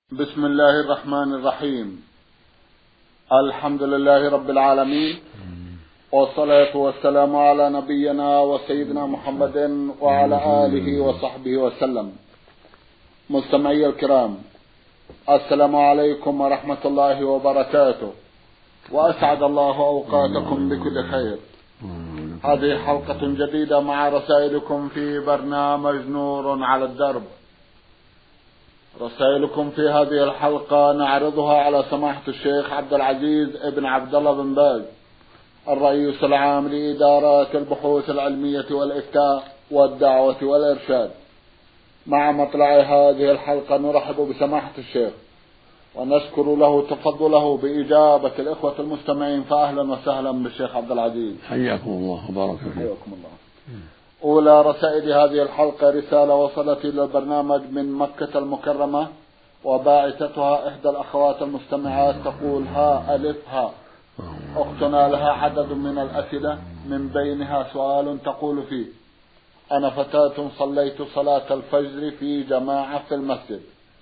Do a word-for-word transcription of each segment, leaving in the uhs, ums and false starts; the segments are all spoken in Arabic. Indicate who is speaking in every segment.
Speaker 1: بسم الله الرحمن الرحيم. الحمد لله رب العالمين، والصلاة والسلام على نبينا وسيدنا محمد وعلى آله وصحبه وسلم. مستمعي الكرام، السلام عليكم ورحمة الله وبركاته، وأسعد الله أوقاتكم بكل خير. هذه حلقة جديدة مع رسائلكم في برنامج نور على الدرب. رسائلكم في هذه الحلقة نعرضها على سماحة الشيخ عبد العزيز ابن عبد الله بن باز، الرئيس العام لإدارة البحوث العلمية والإفتاء والدعوة والإرشاد. مع مطلع هذه الحلقة نرحب بسماحة الشيخ ونشكر له تفضله بإجابة الإخوة المستمعين، فأهلا وسهلا بالشيخ عبد العزيز.
Speaker 2: حياكم الله وبارك فيكم.
Speaker 1: حياكم الله. أولى رسائل هذه الحلقة رسالة وصلت إلى البرنامج من مكة المكرمة، وباعثتها إحدى الأخوات المستمعات تقول: ها ألف ها. أختنا لها عدد من الأسئلة، من بينها سؤال تقول فيه: أنا فتاة صليت صلاة الفجر في جماعة في المسجد،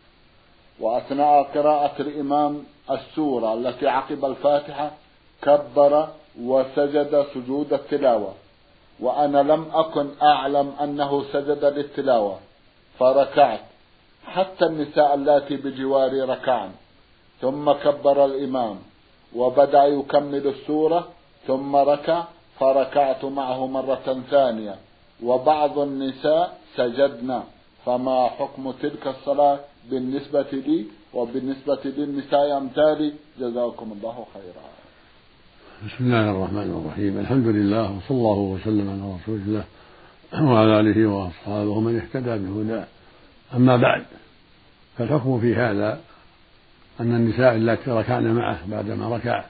Speaker 1: وأثناء قراءة الإمام السورة التي عقب الفاتحة كبر وسجد سجود التلاوة، وأنا لم أكن أعلم أنه سجد للتلاوة فركعت، حتى النساء اللاتي بجواري ركعن، ثم كبر الإمام وبدأ يكمل السورة ثم ركع فركعت معه مرة ثانية، وبعض النساء سجدنا، فما حكم تلك الصلاة بالنسبة لي وبالنسبة للنساء أمثالي؟ جزاكم الله خيرا.
Speaker 2: بسم الله الرحمن الرحيم. الحمد لله، وصلى الله وسلم على رسول الله وعلى آله وأصحابه ومن اهتدى بهداه. أما بعد، فالحكم في هذا أن النساء اللاتي ركعن معه بعدما ركع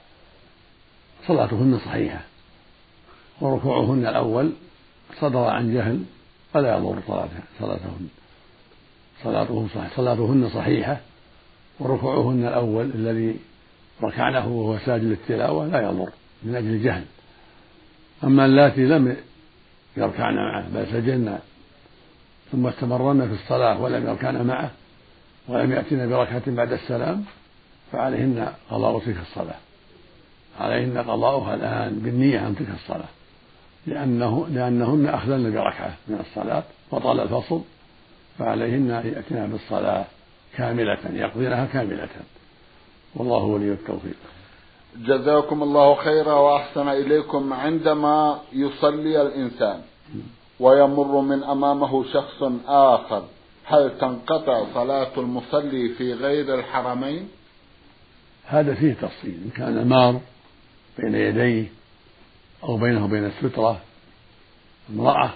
Speaker 2: صلاتهن صحيحة، وركوعهن الأول صدر عن جهل فلا يضر صلاتهن صلاتهن صحيحة صلاتهن صحيحة وركوعهن الأول الذي ركعنه وهو ساجد للتلاوة لا يضر من أجل الجهل. أما اللاتي لم يركعن معه بل سجدن ثم استمرن في الصلاة ولم يركعن معه ولم يأتين بركعة بعد السلام فعليهن قضاء تلك الصلاة، عليهن قضاؤها الآن بالنية عن تلك الصلاة، لأنه لأنهن أخذن بركعة من الصلاة وطال الفصل، فعليهن أن يأتين بالصلاة كاملة يقضينها كاملة، والله ولي التوفيق.
Speaker 1: جزاكم الله خيرا وأحسن إليكم. عندما يصلي الإنسان ويمر من أمامه شخص آخر، هل تنقطع صلاة المصلي في غير الحرمين؟
Speaker 2: هذا فيه تفصيل. إن كان مار بين يديه أو بينه وبين السترة امرأة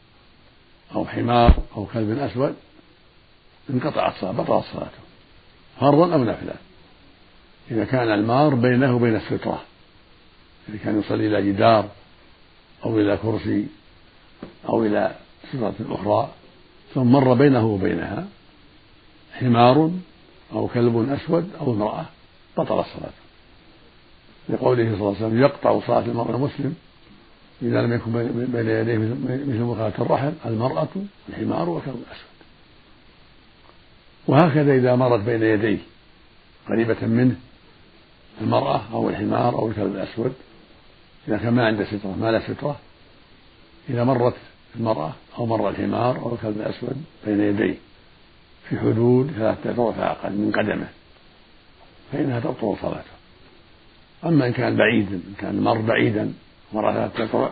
Speaker 2: أو حمار أو كلب أسود انقطعت صلاة، بطلت صلاته فرضا أو نفلا. إذا كان المار بينه وبين السترة، إذا كان يصلي إلى جدار أو إلى كرسي أو إلى سترة أخرى ثم مر بينه وبينها حمار أو كلب أسود أو امرأة بطل الصلاة، لقوله صلى الله عليه وسلم: يقطع صلاة المرء المسلم إذا لم يكن بين يديه مثل مخالة الرحل المرأة الحمار والكلب الأسود. وهكذا إذا مرت بين يديه قريبة منه المرأة أو الحمار أو الكلب الأسود، إذا كان ما عنده سترة ما لا سترة، إذا مرت المرأة أو مر الحمار أو الكلب الأسود بين يديه في حدود ثلاثة أذرع أقل من قدمه فإنها تبطل صلاته. أما إن كان بعيدا، إن كان مر بعيدا مر ثلاثة أذرع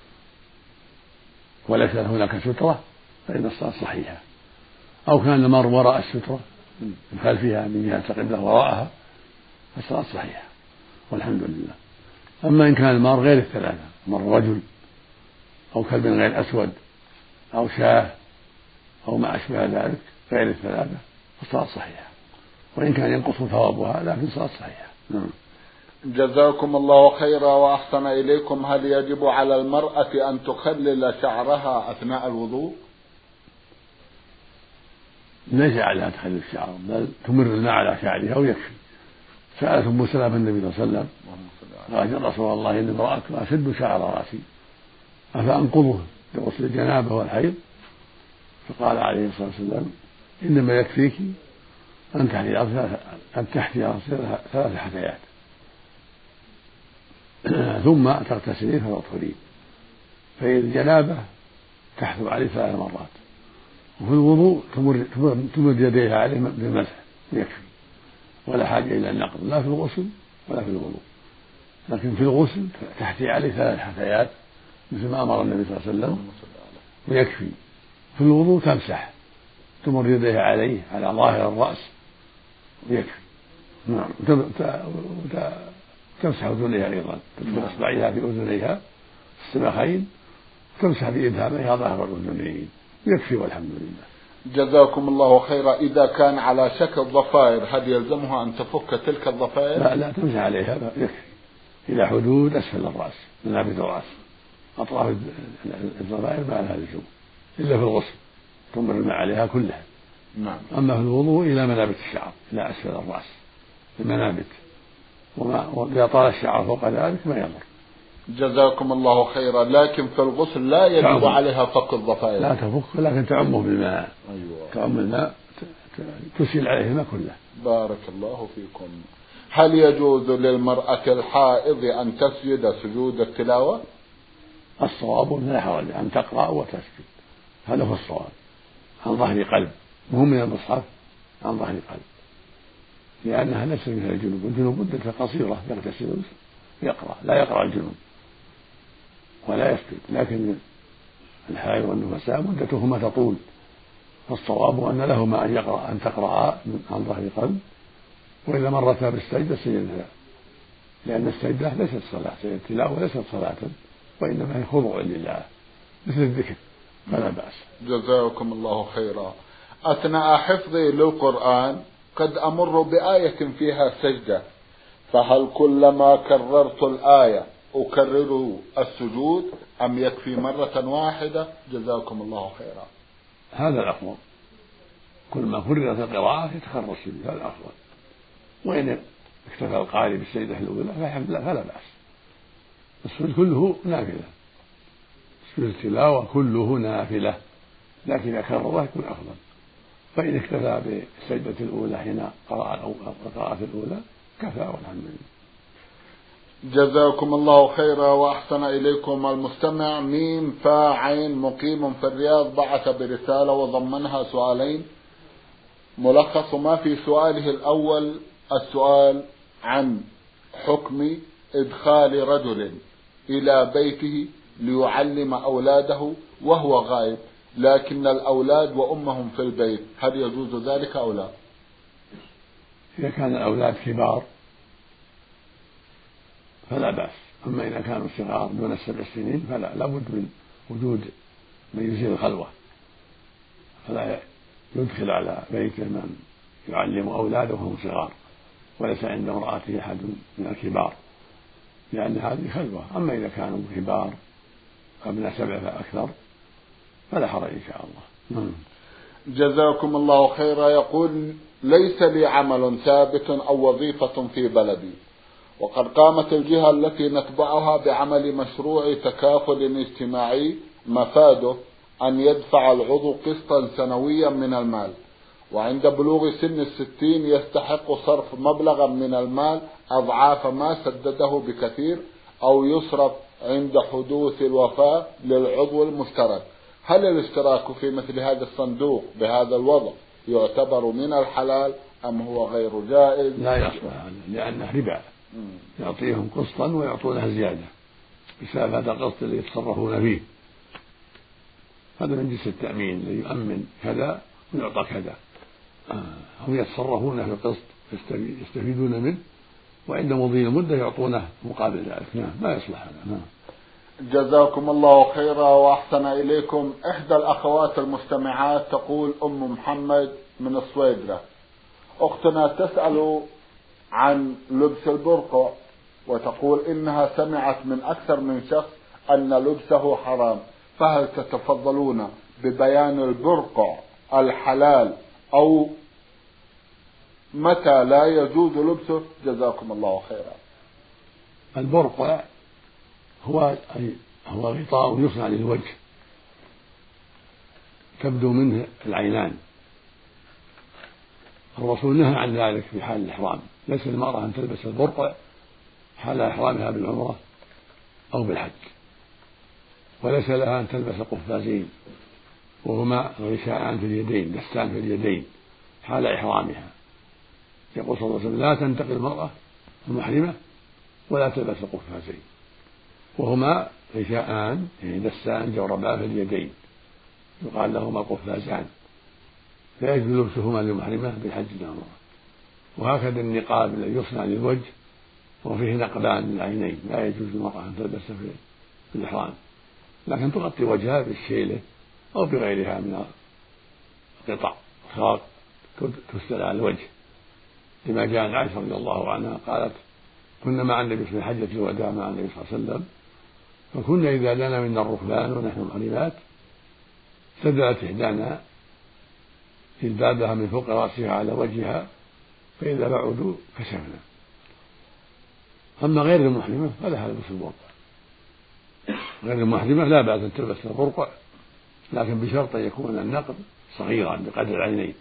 Speaker 2: وليس هناك سترة فإن الصلاة صحيحة، أو كان المر وراء السترة من خلفها من جهة القبلة وراءها فالصلاة صحيحة والحمد لله. أما إن كان المار غير الثلاثة، مر رجل أو كلب غير أسود أو شاة أو ما أشبه ذلك غير الثلاثة فالصلاة صحيحة، وإن كان ينقص ثوابها لكن الصلاة صحيحة. نعم.
Speaker 1: جزاكم الله خيرا وأحسن إليكم. هل يجب على المرأة أن تخلل شعرها أثناء الوضوء؟
Speaker 2: ليس عليها تخلل الشعر، بل تمر الماء على شعرها ويكفي. سألت أم سلمة النبي صلى الله عليه وسلم قالت: يا رسول الله إن امرأة أشد شعر رأسي أفأنقضه لغسل الجنابة والحيض؟ فقال عليه الصلاة والسلام: إنما يكفيك أن تحتي أن تحتي ثلاث حثيات ثم تغتسلين فتطهرين. فإذا الجنابة تحثو عليه ثلاث مرات، وفي الوضوء تمر تمر يديها عليه بالمسح يكفي، ولا حاجة إلى النقض لا في الغسل ولا في الوضوء. لكن في الغسل تحتي عليه ثلاث حثيات مثل ما أمر النبي صلى الله عليه وسلم ويكفي. في الوضوء تمسح تمر يديها عليه على ظاهر الرأس ويكفي. نعم. تمسح أذنيها أيضا، تدخل إصبعيها في أذنيها في السماخين، تمسح بإبهامها ظاهر الأذنين يكفي والحمد لله.
Speaker 1: جزاكم الله خيرا. إذا كان على شكل ضفائر هل يلزمها أن تفك تلك الضفائر؟
Speaker 2: لا لا، تمسح عليها يكفي إلى حدود أسفل الرأس منابت الرأس، أطراف الضفائر ما لها لزوم إلا في الغسل تمر الماء عليها كلها.
Speaker 1: نعم.
Speaker 2: أما في الوضوء إلى منابت الشعر إلى أسفل الرأس المنابت، وإذا طال الشعر فوق ذلك ما يضر.
Speaker 1: جزاكم الله خيرا. لكن في الغسل لا يجب تعم. عليها فك الضفائر.
Speaker 2: لا تفك، لكن تعمه بالماء.
Speaker 1: أيوة.
Speaker 2: تعم الماء تسيل عليه الماء كله.
Speaker 1: بارك الله فيكم. هل يجوز للمرأة الحائض أن تسجد سجود التلاوة؟
Speaker 2: الصواب لا حرج أن تقرأ وتسجد، هذا هو الصواب، عن ظهر قلب، مو من المصحف، عن ظهر قلب، لأنها ليست مثل الجنوب. الجنوب مدة قصيرة يغتسل يقرأ، لا يقرأ الجنوب ولا يسجد، لكن الحائض والنفساء مدتهما تطول، فالصواب أن لهما أن يقرأ أن تقرأ عن ظهر قلب، وإذا مرتا بالسجدة سجدتا، لأن السجدة ليست صلاة، سجدة التلاوة ليست صلاة وإنما هي خضوع لله مثل الذكر، فلا بأس.
Speaker 1: جزاكم الله خيرا. أثناء حفظي للقرآن قد أمر بآية فيها سجدة، فهل كلما كررت الآية أكرر السجود أم يكفي مرة واحدة؟ جزاكم الله خيرا.
Speaker 2: هذا الأفضل، كل ما كررت القراءة يتكرر السجود، هذا الأفضل. وإن اكتفى القارئ بالسجدة الأولى فلا بأس. السجود كله نافلة، سجود التلاوة كله نافلة، لكن إذا كرره يكون أفضل. فإن اكتفى بالسجدة الأولى حين قرأ القراءة الأولى كفى والحمد لله.
Speaker 1: جزاكم الله خيرا وأحسن إليكم. المستمع ميم فا عين مقيم في الرياض بعث برسالة وضمنها سؤالين. ملخص ما في سؤاله الأول السؤال عن حكم إدخال رجل إلى بيته ليعلم أولاده وهو غائب، لكن الأولاد وأمهم في البيت، هل يجوز ذلك أو لا؟
Speaker 2: إذا كان الأولاد كبار فلا بأس، أما إذا كانوا صغار دون السبع سنين فلا، لابد من وجود من يزيل الخلوة، فلا يدخل على بيته من يعلم أولاده وهم صغار وليس عند امرأته أحد من الكبار، لأن هذه خلوة. أما إذا كانوا كبار قبل سبع فأكثر فلا حرج إن شاء الله.
Speaker 1: جزاكم الله خيرا. يقول ليس لي عمل ثابت أو وظيفة في بلدي، وقد قامت الجهة التي نتبعها بعمل مشروع تكافل اجتماعي مفاده أن يدفع العضو قسطا سنويا من المال، وعند بلوغ سن الستين يستحق صرف مبلغا من المال أضعاف ما سدده بكثير، أو يصرف عند حدوث الوفاة للعضو المشترك. هل الاشتراك في مثل هذا الصندوق بهذا الوضع يعتبر من الحلال أم هو غير جائز؟
Speaker 2: لا يصلح، لأنه ربا، يعطيهم قسطا ويعطونها زيادة بسبب هذا القسط اللي يتصرفون فيه. هذا من جنس التأمين الذي يؤمن كذا ويعطى كذا، هم يتصرفون في القسط يستفيدون منه، وعند مضي المدة يعطونه مقابل ذلك. نعم، ما يصلح هذا. نعم.
Speaker 1: جزاكم الله خيرا وأحسن إليكم. إحدى الأخوات المستمعات تقول أم محمد من الصويدرة: أختنا تسأل عن لبس البرقع، وتقول إنها سمعت من أكثر من شخص أن لبسه حرام، فهل تتفضلون ببيان البرقع الحلال أو متى لا يجوز لبسه؟ جزاكم الله خيرا.
Speaker 2: البرقع هو هو غطاء يصنع للوجه تبدو منه العينان، الرسول نهى عن ذلك في حال الإحرام. ليس المرأة أن تلبس البرقع حال إحرامها بالعمرة أو بالحج، وليس لها أن تلبس قفازين وهما غشاءان في اليدين، دستان في اليدين حال إحرامها. يقول صلى الله عليه وسلم: لا تنتقل المرأة المحرمة ولا تلبس القفازين، وهما غشاءان يعني دستان جوربان في اليدين يقال لهما قفازان، لا يجوز لبسهما للمحرمة بالحج والعمرة. وهكذا النقاب الذي يصنع للوجه وفيه نقبان للعينين لا يجوز للمرأة أن تلبسه في الإحرام، لكن تغطي وجهها بالشيلة أو بغيرها من قطع خاط تسدل على الوجه، لما جاء عن عائشة رضي الله عنها قالت: كنا مع النبي في حجة الوداع مع النبي صلى الله عليه وسلم، فكنا إذا دنا منا الركبان ونحن محرمات سدلت إحدانا جلبابها من فوق رأسها على وجهها، فإذا بعدوا كشفنا. أما غير المحرمة فلها لبس البرقع. غير المحرمة لا بأس أن تلبس البرقع، لكن بشرط أن يكون النقب صغيرا بقدر العينين،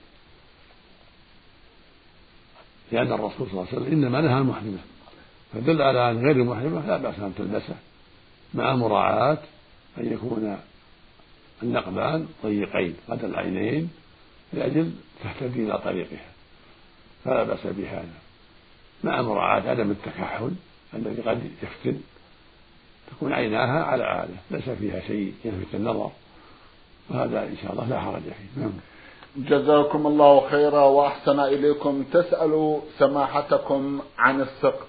Speaker 2: لأن الرسول صلى الله عليه وسلم إنما نهى المحرمة، فدل على أن غير المحرمة لا بأس أن تلبسه، مع مراعاة أن يكون النقبان ضيقين قدر العينين لأجل تهتدي إلى طريقها، فلا بأس بهذا، مع مراعاة عدم التكحل الذي قد يفتن، تكون عيناها على عادة ليس فيها شيء يلفت النظر، وهذا إن شاء الله لا حرج فيه. نعم.
Speaker 1: جزاكم الله خيرا وأحسن إليكم. تسأل سماحتكم عن السقط،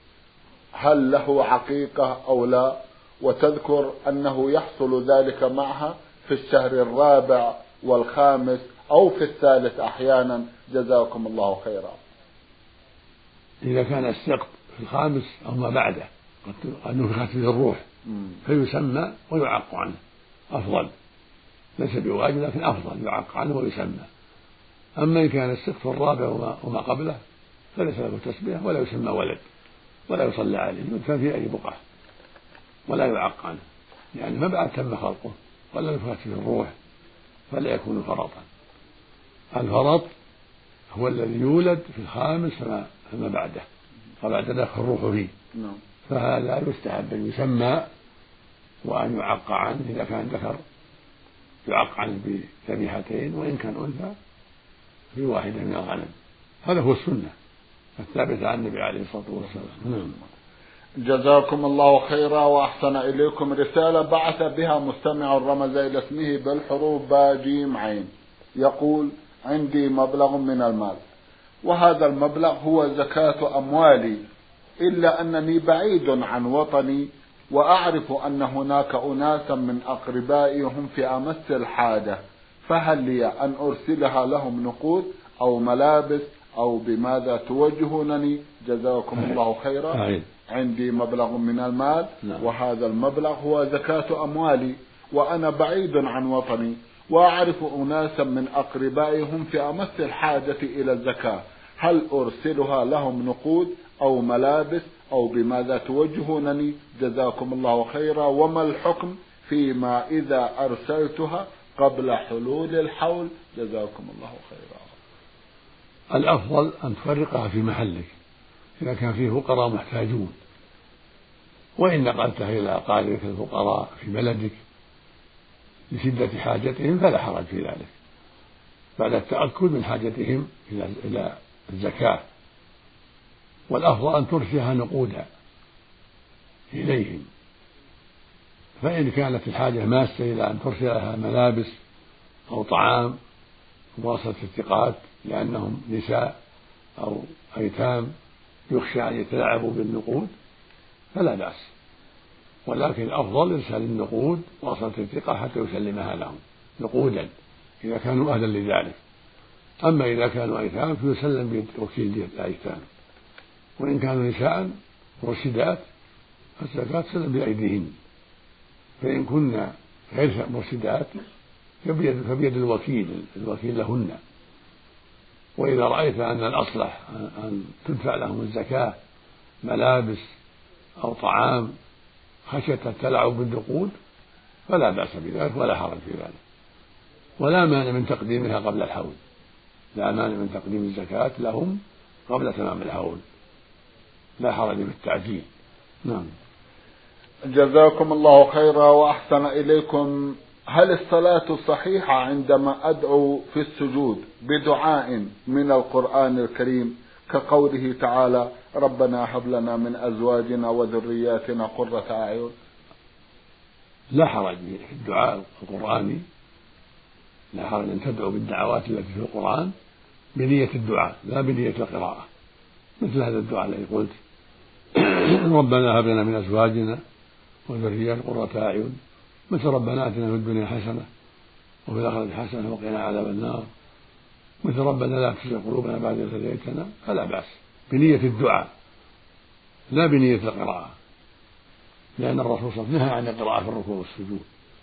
Speaker 1: هل له عقيقة أو لا؟ وتذكر أنه يحصل ذلك معها في الشهر الرابع والخامس أو في الثالث أحيانا. جزاكم الله خيرا.
Speaker 2: إذا كان السقط في الخامس أو ما بعده قد نفخت فيه الروح فيسمى ويعق عنه، أفضل، ليس بواجب لكن أفضل، يعق عنه ويسمى. أما إن كان السقط الرابع وما قبله فليس له تسمية ولا يسمى ولد ولا يصلى عليه، يدفن في أي بقعة ولا يعق عنه، يعني ما بعد تم خلقه ولا نفخت فيه الروح فلا يكون فرطا. الفرط هو الذي يولد في الخامس فما, فما بعده فبعد دخل الروح فيه، فهذا يستحب أن يسمى وأن يعق عنه إذا كان ذكر يعق عنه بذبيحتين، وإن كان أنثى بواحدة من الغنم. هذا هو السنة الثابتة عن النبي عليه الصلاة والسلام.
Speaker 1: جزاكم الله خيرا وأحسن إليكم. رسالة بعث بها مستمع رمز إلى اسمه بالحروف باء جيم عين، يقول: عندي مبلغ من المال، وهذا المبلغ هو زكاة أموالي، إلا أنني بعيد عن وطني، وأعرف أن هناك أناسا من أقربائي هم في أمس الحاجة، فهل لي أن أرسلها لهم نقود أو ملابس أو بماذا توجهونني؟ جزاكم الله خيرا. عندي مبلغ من المال وهذا المبلغ هو زكاة أموالي، وأنا بعيد عن وطني، وأعرف أناسا من أقربائي هم في أمس الحاجة إلى الزكاة، هل أرسلها لهم نقود أو ملابس أو بماذا توجهونني؟ جزاكم الله خيرا. وما الحكم فيما إذا أرسلتها قبل حلول الحول؟ جزاكم الله خيرا.
Speaker 2: الأفضل أن تفرقها في محلك إذا كان فيه فقراء محتاجون، وإن نقلتها إلى أقاربك الفقراء في بلدك لشدة حاجتهم فلا حرج في ذلك، بعد التأكد من حاجتهم إلى الزكاة. والأفضل أن ترسلها نقودا إليهم، فإن كانت الحاجة ماسة إلى أن ترسلها ملابس أو طعام بواسطة الثقات لأنهم نساء أو أيتام يخشى أن يتلاعبوا بالنقود فلا بأس، ولكن الأفضل إرسال النقود بواسطة الثقة حتى يسلمها لهم نقودا إذا كانوا أهلا لذلك. أما إذا كانوا أيتام فيسلم بيد وكيل الأيتام، وإن كانوا نساء مرشدات فالزكاة تسلم بأيديهن، فإن كنا غير مرشدات فبيد الوكيل الوكيل لهن. وإذا رأيت أن الأصلح أن تدفع لهم الزكاة ملابس أو طعام خشية التلاعب بالنقود فلا بأس بذلك ولا حرج في ذلك، ولا مانع من تقديمها قبل الحول لا مانع من تقديم الزكاة لهم قبل تمام الحول، لا حرج بالتعجيل. نعم.
Speaker 1: جزاكم الله خيرا وأحسن إليكم. هل الصلاة صحيحة عندما أدعو في السجود بدعاء من القرآن الكريم كقوله تعالى ربنا هب لنا من أزواجنا وذرياتنا قرة أعين؟
Speaker 2: لا حرج في الدعاء القرآني، لا حرج أن تدعو بالدعوات التي في القرآن بنية الدعاء لا بنية القراءة، مثل هذا الدعاء الذي قلت ربنا هب لنا من أزواجنا وذرياتنا قرة أعين، مثل ربنا آتنا في الدنيا حسنة وفي الآخرة حسنة وقنا عذاب النار، مثل ربنا لا تزغ قلوبنا بعد إذ هديتنا، فلا بأس بنية الدعاء لا بنية القراءة، لأن الرسول صلى الله عليه وسلم نهى عن القراءة في الركوع والسجود.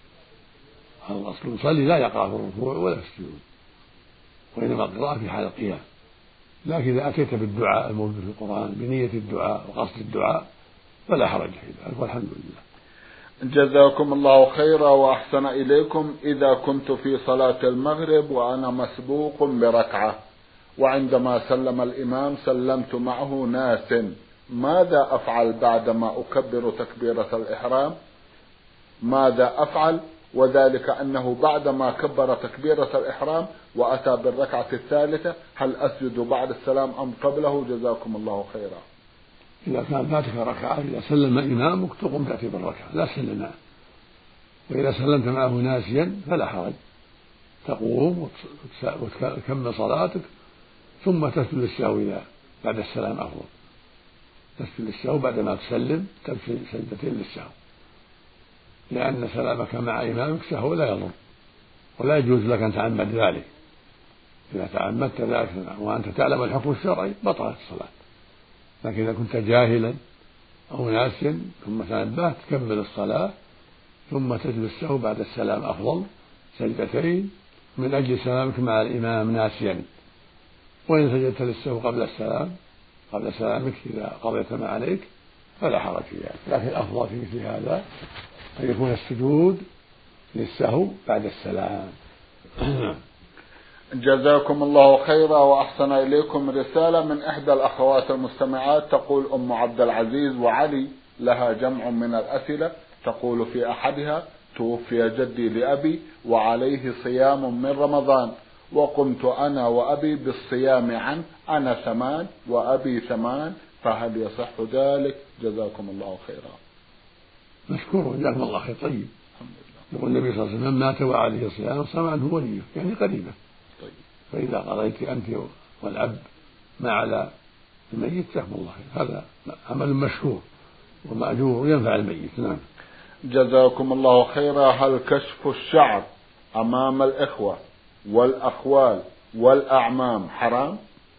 Speaker 2: الأصل يصلي لا يقرأ في الركوع ولا في السجود، وإنما القراءة في حال القيام. لكن إذا أتيت بالدعاء الموجود في القرآن بنية الدعاء وقصد الدعاء فلا حرج في ذلك، والحمد لله.
Speaker 1: جزاكم الله خيرا وأحسن إليكم. إذا كنت في صلاة المغرب وأنا مسبوق بركعة وعندما سلم الإمام سلمت معه ناس، ماذا أفعل بعدما أكبر تكبيرة الإحرام؟ ماذا أفعل؟ وذلك أنه بعدما كبر تكبيرة الإحرام وأتى بالركعة الثالثة هل أسجد بعد السلام أم قبله؟ جزاكم الله خيرا.
Speaker 2: إذا كان فاتك ركعة إذا سلم إمامك تقوم تأتي بالركعة لا تسلم معه، وإذا سلمت معه ناسيا فلا حرج، تقوم وتكمل صلاتك ثم تسجد للسهو إذا بعد السلام أفضل، تسجد للسهو بعدما تسلم تسجد سجدتين للسهو، لأن سلامك مع إمامك سهو لا يضر، ولا يجوز لك أن تعمد ذلك. إذا تعمدت ذلك وأنت تعلم الحكم الشرعي بطلت الصلاة، لكن إذا كنت جاهلا أو ناسيا ثم تنبهت تكمل الصلاة ثم تجلس السهو بعد السلام أفضل سجدتين من أجل سلامك مع الإمام ناسيا. وإن سجدت للسهو قبل السلام قبل سلامك إذا قضيت ما عليك فلا حرج في ذلك، لكن الأفضل في مثل هذا أن يكون السجود للسهو بعد السلام.
Speaker 1: جزاكم الله خيرا وأحسن إليكم. رسالة من إحدى الأخوات المستمعات تقول أم عبد العزيز وعلي لها جمع من الأسئلة، تقول في أحدها توفي جدي لأبي وعليه صيام من رمضان وقمت أنا وأبي بالصيام عنه، أنا ثمان وأبي ثمان، فهل يصح ذلك؟ جزاكم الله خيرا.
Speaker 2: مشكور جزاكم الله خير. طيب يقول النبي صلى الله عليه وسلم مات وعليه صيام صام عنه وليه، يعني قريبة.
Speaker 1: طيب.
Speaker 2: فإذا قضيت أنت والأب ما على الميت جزاكم الله خير، هذا عمل مشهور ومأجور ينفع الميت. نعم.
Speaker 1: جزاكم الله خيرا. هل كشف الشعر أمام الإخوة والأخوال والأعمام حرام؟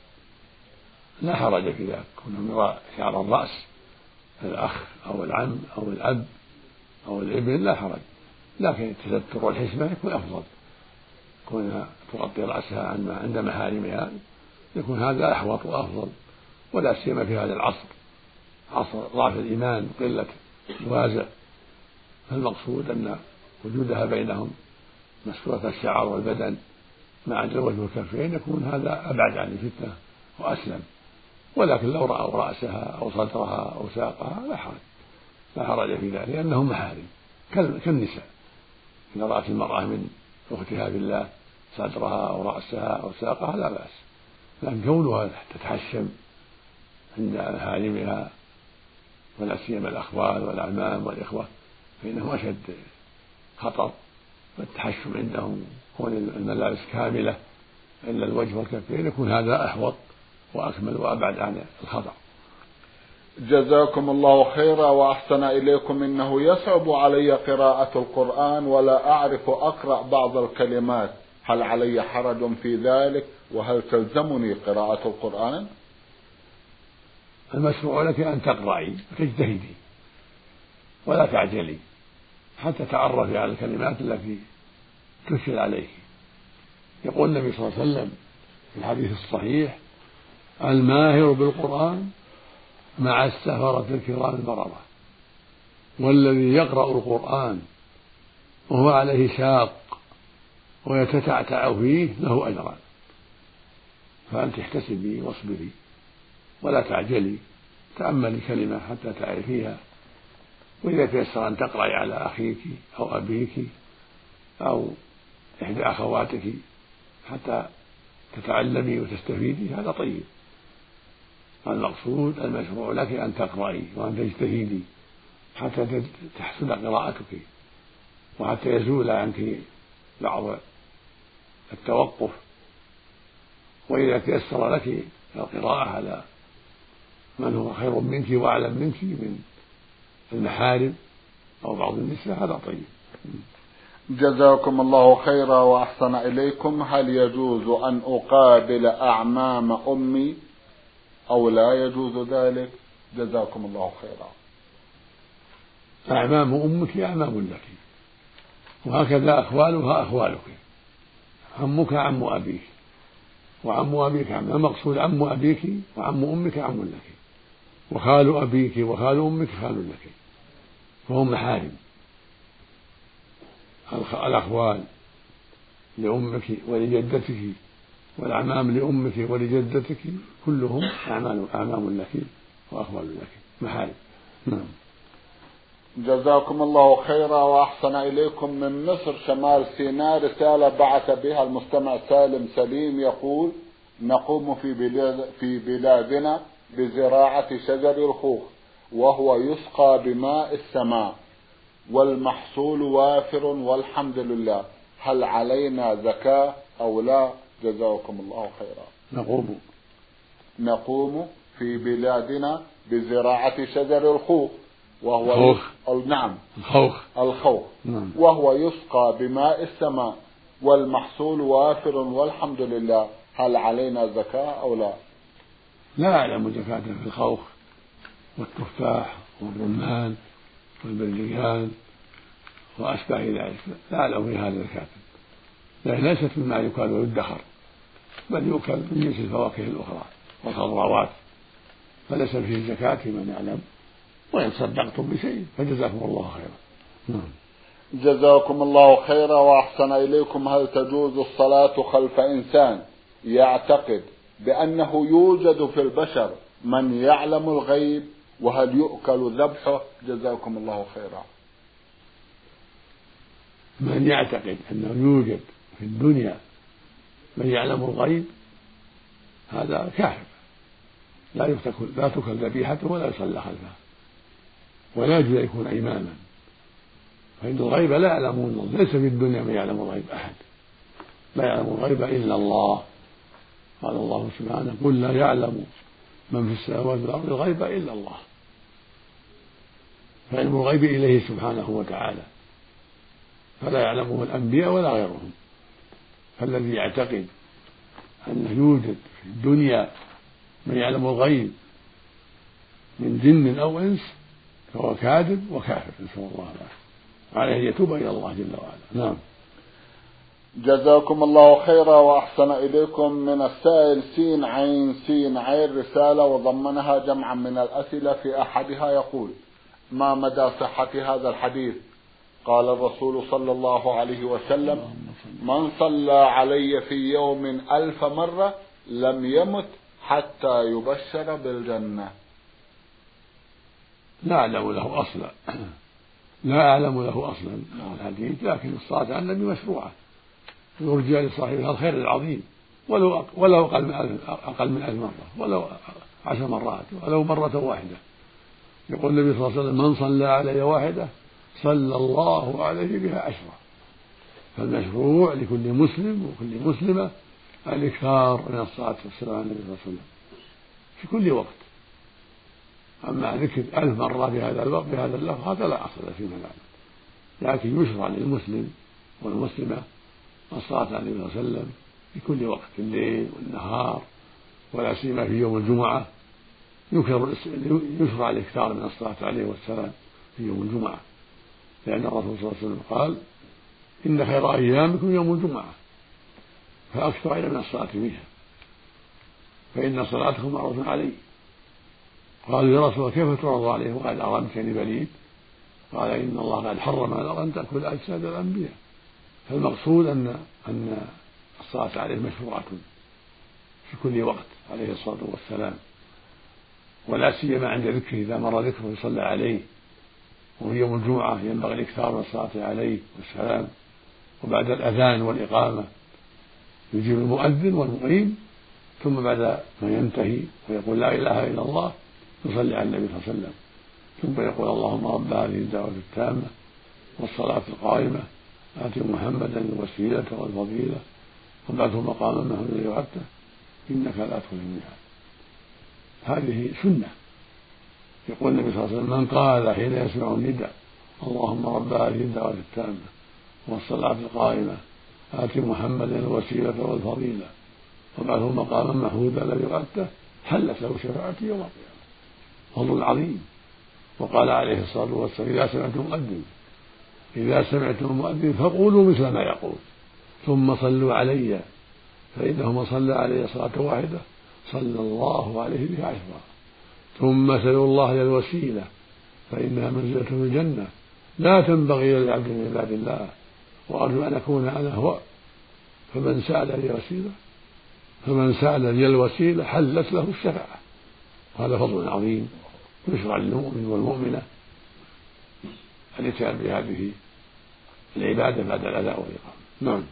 Speaker 2: لا حرج في ذلك، كونهم يرى شعر الرأس الأخ أو العم أو الأب أو الابن لا حرج، لكن التستر والحشمة يكون أفضل، كونها تغطي رأسها عند محارمها يكون هذا أحوط وأفضل، ولا سيما في هذا العصر عصر ضعف الإيمان قلة الوازع، فالمقصود أن وجودها بينهم مسكورة الشعر والبدن مع الوجه والكفين يكون هذا أبعد عن الفتنة وأسلم. ولكن لو رأوا رأسها أو صدرها أو ساقها لا حرج، لا حرج في ذلك لأنهم محارم كالنساء. إذا رأت المرأة من أختها بالله صدرها أو رأسها أو ساقها لا بأس، لكن كونها تتحشم عند محارمها ولا سيما الأخوال والأعمام والإخوة فإنهم أشد خطر، والتحشم عندهم كون الملابس كاملة إلا الوجه والكفين يكون هذا أحوط وأكمل وأبعد عن الخطر.
Speaker 1: جزاكم الله خيرا وأحسن إليكم. إنه يصعب علي قراءة القرآن ولا أعرف أقرأ بعض الكلمات، هل علي حرج في ذلك؟ وهل تلزمني قراءة القرآن؟
Speaker 2: المشروع لك أن تقرأي وتجتهدي ولا تعجلي حتى تعرفي على الكلمات التي تشكل عليك. يقول النبي صلى الله عليه وسلم في الحديث الصحيح الماهر بالقرآن مع السفرة الكرام البررة، والذي يقرأ القرآن وهو عليه شاق ويتتعتع فيه له أجران، فأنت احتسبي واصبري ولا تعجلي، تأملي كلمة حتى تعرفيها، وإذا تيسر أن تقرأي على أخيك أو أبيك أو إحدى أخواتك حتى تتعلمي وتستفيدي هذا طيب. المقصود المشروع لك أن تقرأي وأن تجتهدي حتى تحسن قراءتك وحتى يزول عنك بعض التوقف، وإذا تيسر لك القراءة على من هو خير منك وأعلم منك من المحارم أو بعض النساء هذا طيب.
Speaker 1: جزاكم الله خيرا وأحسن إليكم. هل يجوز أن أقابل أعمام أمي أو لا يجوز ذلك؟ جزاكم الله خيرا.
Speaker 2: أعمام أمك أعمام لك، وهكذا أخوالها أخوالك، عمك عم أبيك وعم أبيك عم، المقصود عم أبيك وعم أمك عم لك، وخال أبيك وخال أمك خال لك، فهم محارم. الأخوال لأمك ولجدتك والأعمام لأمك ولجدتك كلهم أعمام لك وأخوال لك محارم. نعم.
Speaker 1: جزاكم الله خيرا وأحسن إليكم. من مصر شمال سيناء رسالة بعث بها المستمع سالم سليم يقول: نقوم في بلاد في بلادنا بزراعة شجر الخوخ وهو يسقى بماء السماء والمحصول وافر والحمد لله، هل علينا زكاة أو لا؟ جزاكم الله خيرا.
Speaker 2: نقوم
Speaker 1: نقوم في بلادنا بزراعة شجر الخوخ وهو
Speaker 2: الخوخ.
Speaker 1: يسقى نعم
Speaker 2: الخوخ
Speaker 1: الخوخ
Speaker 2: نعم.
Speaker 1: وهو يسقى بماء السماء والمحصول وافر والحمد لله، هل علينا زكاة أو لا؟
Speaker 2: لا أعلم زكاة في الخوخ والتفاح والرمان والبرليان وأشبه ذلك، لا أعلم في هذا زكاة، لأن ليست مما يؤكل ويدخر، بل يؤكل من جنس الفواكه الأخرى والخضروات، فليس فيه زكاة من يعلم، وإن صدقتم بشيء فجزاكم الله خيرا. نعم.
Speaker 1: جزاكم الله خيرا وأحسن إليكم. هل تجوز الصلاة خلف إنسان يعتقد بأنه يوجد في البشر من يعلم الغيب، وهل يؤكل ذبحه؟ جزاكم الله خيرا.
Speaker 2: من يعتقد أنه يوجد في الدنيا من يعلم الغيب هذا كافر، لا يتكل لا تكل ذبيحته ولا يصلى خلفه، ولا يجوز أن يكون إماما، فإن الغيب لا يعلمون، ليس في الدنيا من يعلم الغيب أحد، لا يعلم الغيب إلا الله. قال الله سبحانه: قل لا يعلم من في السماوات والأرض الغيب إلا الله، فعلم الغيب إليه سبحانه وتعالى، فلا يعلمه الأنبياء ولا غيرهم. فالذي يعتقد أنه يوجد في الدنيا من يعلم الغيب من جن أو إنس فهو كاذب وكافر، نسأل الله العافية، عليه أن يتوب إلى الله جل وعلا. نعم.
Speaker 1: جزاكم الله خيرا وأحسن إليكم. من السائل سين عين سين عين رسالة وضمنها جمعا من الأسئلة، في أحدها يقول: ما مدى صحة هذا الحديث؟ قال الرسول صلى الله عليه وسلم: من صلى علي في يوم ألف مرة لم يمت حتى يبشر بالجنة.
Speaker 2: لا أعلم له أصلا لا أعلم له أصلا الحديث، لكن الصلاة على النبي مشروعة، يرجى لصاحبها الخير العظيم، ولو ولو أقل من ألف أقل من ألف مرة، ولو عشر مرات، ولو مرة واحدة. يقول النبي صلى الله عليه وسلم: من صلى علي واحدة صلى الله عليه بها عشرة. فالمشروع لكل مسلم وكل مسلمة الإكثار من الصلاة والسلام على النبي صلى الله عليه وسلم في كل وقت. أما ذكر ألف مرة بهذا الوقت بهذا اللفظ هذا لا أصل فيما نعلم، لكن يشرع للمسلم والمسلمة الصلاة على النبي صلى الله عليه وسلم في كل وقت، الليل والنهار، ولا سيما في يوم الجمعة يشرع الإكثار من الصلاة عليه والسلام في يوم الجمعة، لأن الرسول صلى الله عليه وسلم قال: إن خير أيامكم يوم الجمعة، فأكثر من الصلاة فيها، فإن صلاتكم معروض علي. قالوا: يا رسول الله كيف تعرض عليه وقد أرمتني بليد؟ قال: إن الله قد حرم على أن تأكل أجساد الأنبياء. فالمقصود أن أن الصلاة عليه مشروعة في كل وقت عليه الصلاة والسلام، ولا سيما عند ذكره إذا مر ذكره يصلى عليه، وفي يوم الجمعة ينبغي الإكثار من الصلاة عليه والسلام، وبعد الأذان والإقامة يجيب المؤذن والمقيم، ثم بعد ما ينتهي ويقول لا إله إلا الله يصلي على النبي صلى الله عليه وسلم، ثم يقول اللهم رب هذه الدعوة التامة والصلاة القائمة آت محمدا الوسيلة والفضيلة وابعثه مقاما محمودا وعدته إنك لا تخلف الميعاد. هذه سنة. يقول النبي صلى الله عليه وسلم من قال حين يسمع النداء اللهم رب هذه الدعوة التامة والصلاة القائمة آت محمدا الوسيلة والفضيلة وابعثه مقاما محمودا الذي وعدته حلت له شفاعتي يوم القيامة. فضل عظيم. وقال عليه الصلاة والسلام إذا سمعتم مؤذن إذا سمعتم المؤذن فقولوا مثل ما يقول ثم صلوا علي فإنه من صلى علي صلاة واحدة صلى الله عليه بها عشرا ثم سلوا الله للوسيلة فإنها منزلة في الجنة لا تنبغي للعبد من عباد الله وأرجو أن أكون أنا هو فمن سأل لي وسيلة فمن سأل لي الوسيلة حلت له الشفاعة. هذا فضل عظيم يشرع للمؤمن والمؤمنة الاتيان بهذه العبادة بعد الأذان والإقامة. نعم.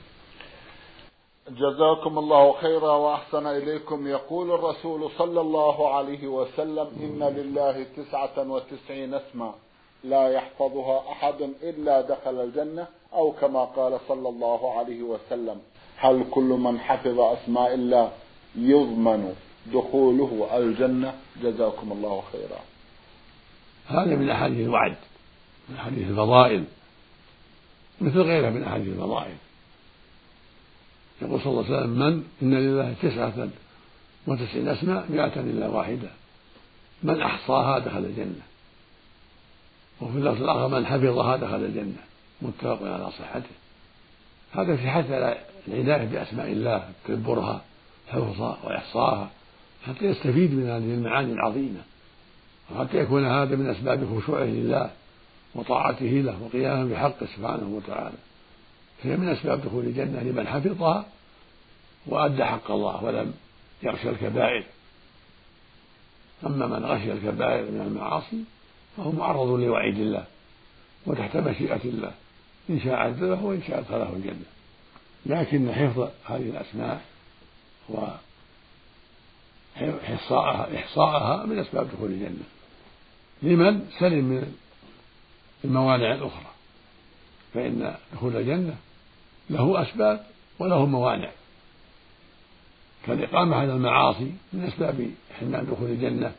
Speaker 1: جزاكم الله خيرا وأحسن إليكم. يقول الرسول صلى الله عليه وسلم إن لله تسعة وتسعين اسما لا يحفظها أحد إلا دخل الجنة أو كما قال صلى الله عليه وسلم. هل كل من حفظ أسماء الله يضمن دخوله الجنة؟ جزاكم الله خيرا.
Speaker 2: هذا من أحاديث الوعد من أحاديث الفضائل مثل غيرها من أحاديث الفضائل. يقول صلى الله عليه وسلم من إن لله تسعة وتسعين اسماء مئة إلا واحدة من أحصاها دخل الجنة. وفي اللفظ الآخر من حفظها دخل الجنة متفق على صحته. هذا في حث على العناية بأسماء الله تدبرها حفظها وإحصاها حتى يستفيد من هذه المعاني العظيمة وحتى يكون هذا من أسباب خشوعه لله وطاعته له وقيامه بحقه سبحانه وتعالى. فهي من أسباب دخول الجنة لمن حفظها وأدى حق الله ولم يغشى الكبائر. أما من غشي الكبائر من المعاصي فهو معرض لوعيد الله وتحت مشيئة الله إن شاء عذبه وإن شاء أدخله الجنة. لكن حفظ هذه الأسماء وإحصاءها إحصاءها من أسباب دخول الجنة لمن سلم من الموانع الأخرى. فإن دخول الجنة له أسباب وله موانع كالإقامة على المعاصي من أسباب حرمان دخول الجنة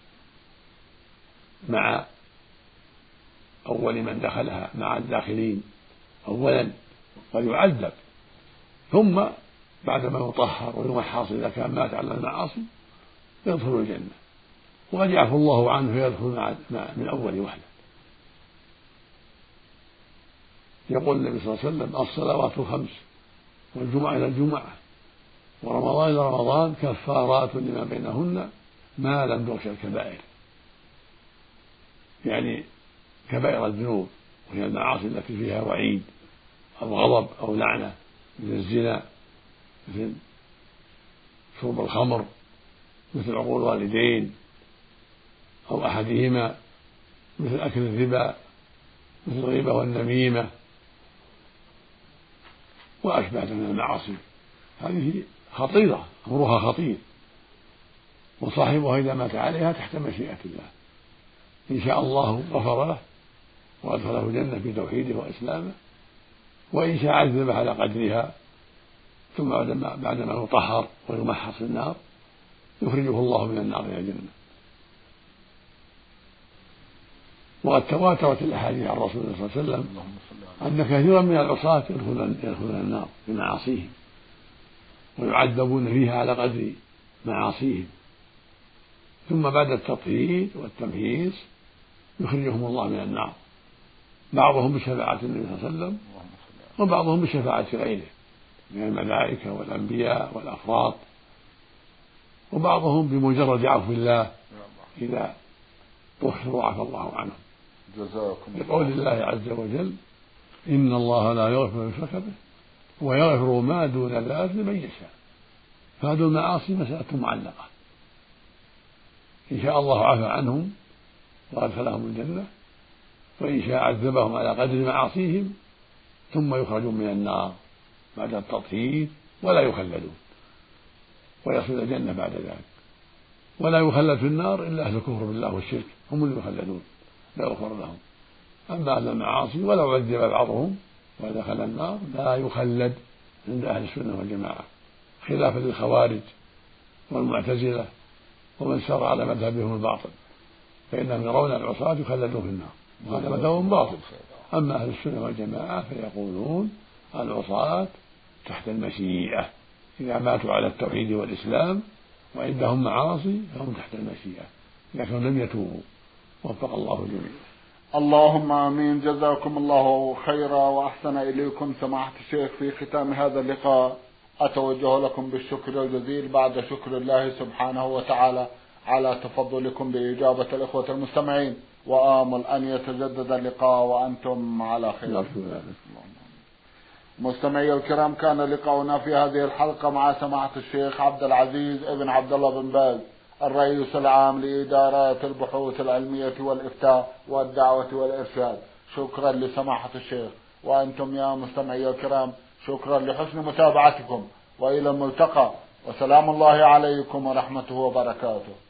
Speaker 2: مع أول من دخلها مع الداخلين أولا قد يعذب ثم بعدما يطهر ويمحص إذا كان مات على المعاصي يدخل الجنة وقد يعفو الله عنه فيدخل من أول وهلة. يقول النبي صلى الله عليه وسلم الصلوات الخمس والجمعة إلى الجمعة ورمضان إلى رمضان كفارات لما بينهن ما لم تغش الكبائر، يعني كبائر الذنوب وهي المعاصي التي فيها وعيد أو غضب أو لعنة مثل الزنا مثل شرب الخمر مثل عقوق الوالدين أو أحدهما مثل أكل الربا مثل الغيبة والنميمة وأشبه من المعاصي. هذه خطيرة أمرها خطير وصاحبها إذا مات عليها تحت مشيئة الله إن شاء الله غفر له وأدخله الجنة بتوحيده وإسلامه وإن شاء عذبه على قدرها ثم بعدما يطهر ويمحص النار يخرجه الله من النار إلى الجنة. وقد تواترت الأحاديث عن رسول الله صلى الله عليه وسلم أن كثيرا من العصاة يدخلون النار بمعاصيهم ويعذبون فيها على قدر معاصيهم ثم بعد التطهير والتمحيص يخرجهم الله من النار بعضهم بشفاعة النبي صلى الله عليه وسلم وبعضهم بشفاعة غيره من الملائكة والأنبياء والأفراط وبعضهم بمجرد عفو الله إذا طهروا وعفى الله عنهم. لقول الله عز وجل إن الله لا يغفر من يشرك به ويغفر ما دون ذلك لمن يشاء. فهذه المعاصي مسألة معلقة، إن شاء الله عفى عنهم وأدخلهم الجنة، وإن شاء عذبهم على قدر معاصيهم ثم يخرجون من النار بعد التطهير ولا يخلدون، ويصل الجنة بعد ذلك. ولا يخلد في النار إلا أهل الكفر بالله والشرك، هم اللي يخلدون لا يغفر لهم. أما أهل المعاصي ولو عذب بعضهم ودخل النار لا يخلد عند أهل السنة والجماعة، خلافا للخوارج والمعتزلة ومن سار على مذهبهم الباطل، فإنهم يرون العصاة يخلدون في النار وهذا مذهب باطل. أما أهل السنة والجماعة فيقولون العصاة تحت المشيئة، إذا ماتوا على التوحيد والإسلام وعندهم معاصي فهم تحت المشيئة لكن لم يتوبوا. وفق الله الجميع.
Speaker 1: اللهم آمين. جزاكم الله خيرا وأحسن إليكم سماحة الشيخ. في ختام هذا اللقاء أتوجه لكم بالشكر الجزيل بعد شكر الله سبحانه وتعالى على تفضلكم بإجابة الإخوة المستمعين، وآمل أن يتجدد اللقاء وأنتم على خير. مستمعي الكرام، كان لقاؤنا في هذه الحلقة مع سماحة الشيخ عبد العزيز ابن عبد الله بن باز، الرئيس العام لإدارات البحوث العلمية والإفتاء والدعوة والإرشاد. شكرا لسماحة الشيخ، وأنتم يا مستمعي الكرام شكرا لحسن متابعتكم، وإلى الملتقى، وسلام الله عليكم ورحمته وبركاته.